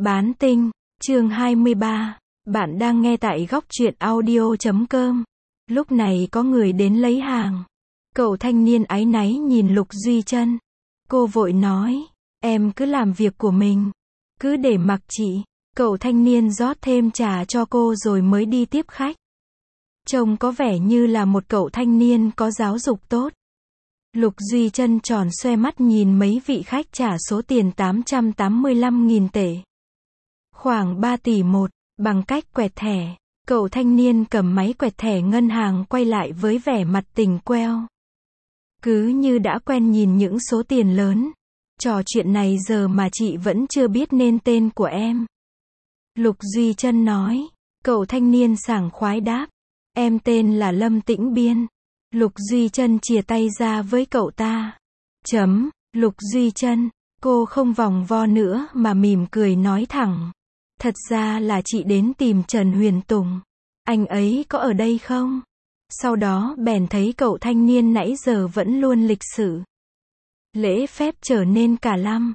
Bán tinh, chương 23. Bạn đang nghe tại góc truyện audio.com. Lúc này có người đến lấy hàng. Cậu thanh niên áy náy nhìn Lục Duy Trân. Cô vội nói, em cứ làm việc của mình, cứ để mặc chị. Cậu thanh niên rót thêm trà cho cô rồi mới đi tiếp khách. Trông có vẻ như là một cậu thanh niên có giáo dục tốt. Lục Duy Trân tròn xoe mắt nhìn mấy vị khách trả số tiền 885.000 tệ. Khoảng 3 tỷ một, bằng cách quẹt thẻ. Cậu thanh niên cầm máy quẹt thẻ ngân hàng quay lại với vẻ mặt tỉnh queo. Cứ như đã quen nhìn những số tiền lớn. Trò chuyện này giờ mà chị vẫn chưa biết nên tên của em. Lục Duy Trân nói. Cậu thanh niên sảng khoái đáp. Em tên là Lâm Tĩnh Biên. Lục Duy Trân chìa tay ra với cậu ta. Lục Duy Trân. Cô không vòng vo nữa mà mỉm cười nói thẳng. Thật ra là chị đến tìm Trần Huyền Tùng. Anh ấy có ở đây không? Sau đó bèn thấy cậu thanh niên nãy giờ vẫn luôn lịch sự. Lễ phép trở nên cả lăm.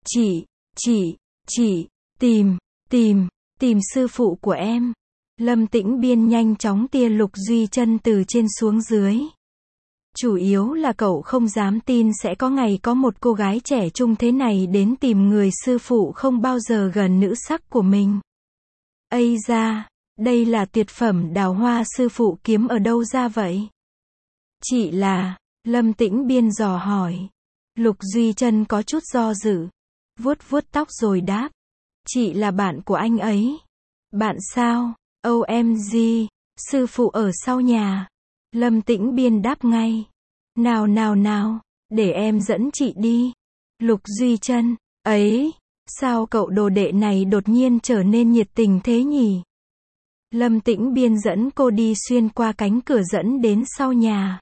Chị, tìm sư phụ của em. Lâm Tĩnh Biên nhanh chóng tia Lục Duy Trân từ trên xuống dưới. Chủ yếu là cậu không dám tin sẽ có ngày có một cô gái trẻ trung thế này đến tìm người sư phụ không bao giờ gần nữ sắc của mình. Ây da, đây là tuyệt phẩm đào hoa sư phụ kiếm ở đâu ra vậy? Chị là, Lâm Tĩnh Biên dò hỏi. Lục Duy Trân có chút do dự, vuốt tóc rồi đáp. Chị là bạn của anh ấy. Bạn sao? OMG, sư phụ ở sau nhà. Lâm Tĩnh Biên đáp ngay. Nào, để em dẫn chị đi. Lục Duy Trân, ấy, sao cậu đồ đệ này đột nhiên trở nên nhiệt tình thế nhỉ? Lâm Tĩnh Biên dẫn cô đi xuyên qua cánh cửa dẫn đến sau nhà.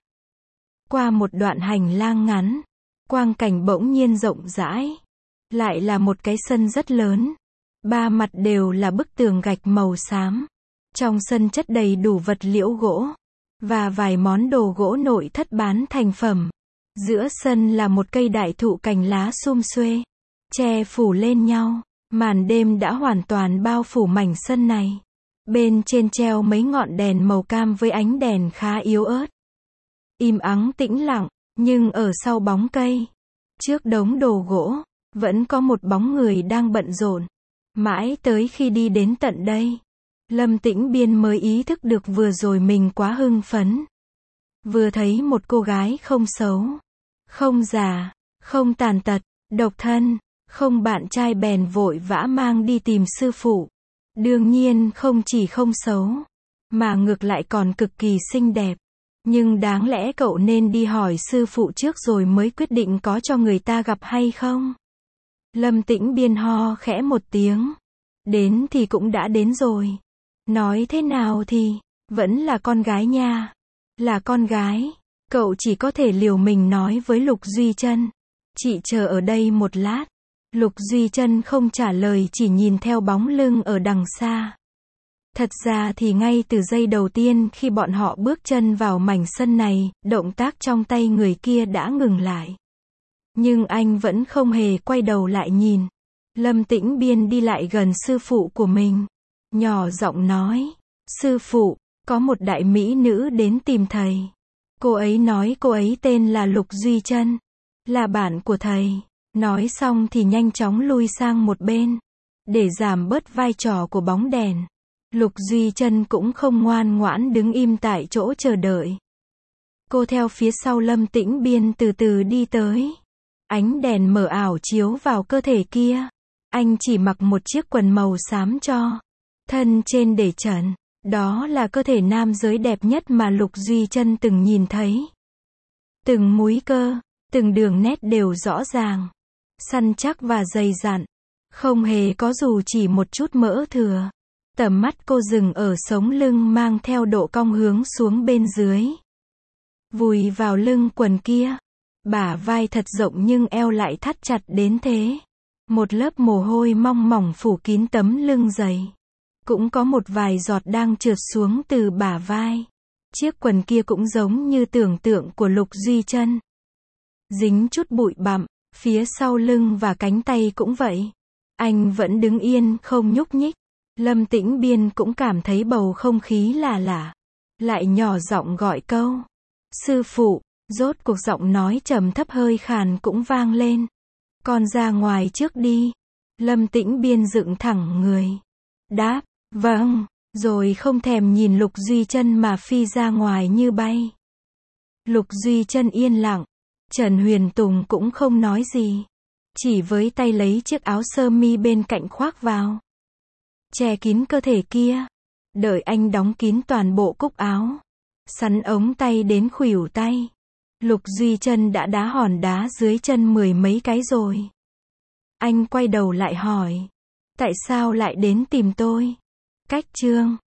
Qua một đoạn hành lang ngắn, quang cảnh bỗng nhiên rộng rãi. Lại là một cái sân rất lớn. Ba mặt đều là bức tường gạch màu xám. Trong sân chất đầy đủ vật liệu gỗ và vài món đồ gỗ nội thất bán thành phẩm. Giữa sân là một cây đại thụ cành lá sum xuê, che phủ lên nhau. Màn đêm đã hoàn toàn bao phủ mảnh sân này. Bên trên treo mấy ngọn đèn màu cam với ánh đèn khá yếu ớt. Im ắng tĩnh lặng, nhưng ở sau bóng cây, trước đống đồ gỗ, vẫn có một bóng người đang bận rộn. Mãi tới khi đi đến tận đây, Lâm Tĩnh Biên mới ý thức được vừa rồi mình quá hưng phấn. Vừa thấy một cô gái không xấu, không già, không tàn tật, độc thân, không bạn trai bèn vội vã mang đi tìm sư phụ. Đương nhiên không chỉ không xấu, mà ngược lại còn cực kỳ xinh đẹp. Nhưng đáng lẽ cậu nên đi hỏi sư phụ trước rồi mới quyết định có cho người ta gặp hay không. Lâm Tĩnh Biên ho khẽ một tiếng. Đến thì cũng đã đến rồi. Nói thế nào thì, vẫn là con gái nha. Là con gái. Cậu chỉ có thể liều mình nói với Lục Duy Trân. Chị chờ ở đây một lát. Lục Duy Trân không trả lời, chỉ nhìn theo bóng lưng ở đằng xa. Thật ra thì ngay từ giây đầu tiên khi bọn họ bước chân vào mảnh sân này, động tác trong tay người kia đã ngừng lại. Nhưng anh vẫn không hề quay đầu lại nhìn. Lâm Tĩnh Biên đi lại gần sư phụ của mình. Nhỏ giọng nói. Sư phụ, có một đại mỹ nữ đến tìm thầy. Cô ấy nói cô ấy tên là Lục Duy Trân. Là bạn của thầy. Nói xong thì nhanh chóng lui sang một bên. Để giảm bớt vai trò của bóng đèn. Lục Duy Trân cũng không ngoan ngoãn đứng im tại chỗ chờ đợi. Cô theo phía sau Lâm Tĩnh Biên từ từ đi tới. Ánh đèn mờ ảo chiếu vào cơ thể kia. Anh chỉ mặc một chiếc quần màu xám cho. Thân trên để trần. Đó là cơ thể nam giới đẹp nhất mà Lục Duy Trân từng nhìn thấy. Từng múi cơ, từng đường nét đều rõ ràng. Săn chắc và dày dặn. Không hề có dù chỉ một chút mỡ thừa. Tầm mắt cô dừng ở sống lưng mang theo độ cong hướng xuống bên dưới. Vùi vào lưng quần kia. Bả vai thật rộng nhưng eo lại thắt chặt đến thế. Một lớp mồ hôi mong mỏng phủ kín tấm lưng dày. Cũng có một vài giọt đang trượt xuống từ bả vai. Chiếc quần kia cũng giống như tưởng tượng của Lục Duy Trân. Dính chút bụi bặm, phía sau lưng và cánh tay cũng vậy. Anh vẫn đứng yên, không nhúc nhích. Lâm Tĩnh Biên cũng cảm thấy bầu không khí là lạ. Lại nhỏ giọng gọi câu. Sư phụ, rốt cuộc giọng nói trầm thấp hơi khàn cũng vang lên. Con ra ngoài trước đi. Lâm Tĩnh Biên dựng thẳng người. Đáp, vâng, rồi không thèm nhìn Lục Duy Chân mà phi ra ngoài như bay. Lục Duy Chân yên lặng. Trần Huyền Tùng cũng không nói gì. Chỉ với tay lấy chiếc áo sơ mi bên cạnh khoác vào. Che kín cơ thể kia. Đợi anh đóng kín toàn bộ cúc áo. Sắn ống tay đến khuỷu tay. Lục Duy Chân đã đá hòn đá dưới chân 10 mấy cái rồi. Anh quay đầu lại hỏi. Tại sao lại đến tìm tôi? Cách chương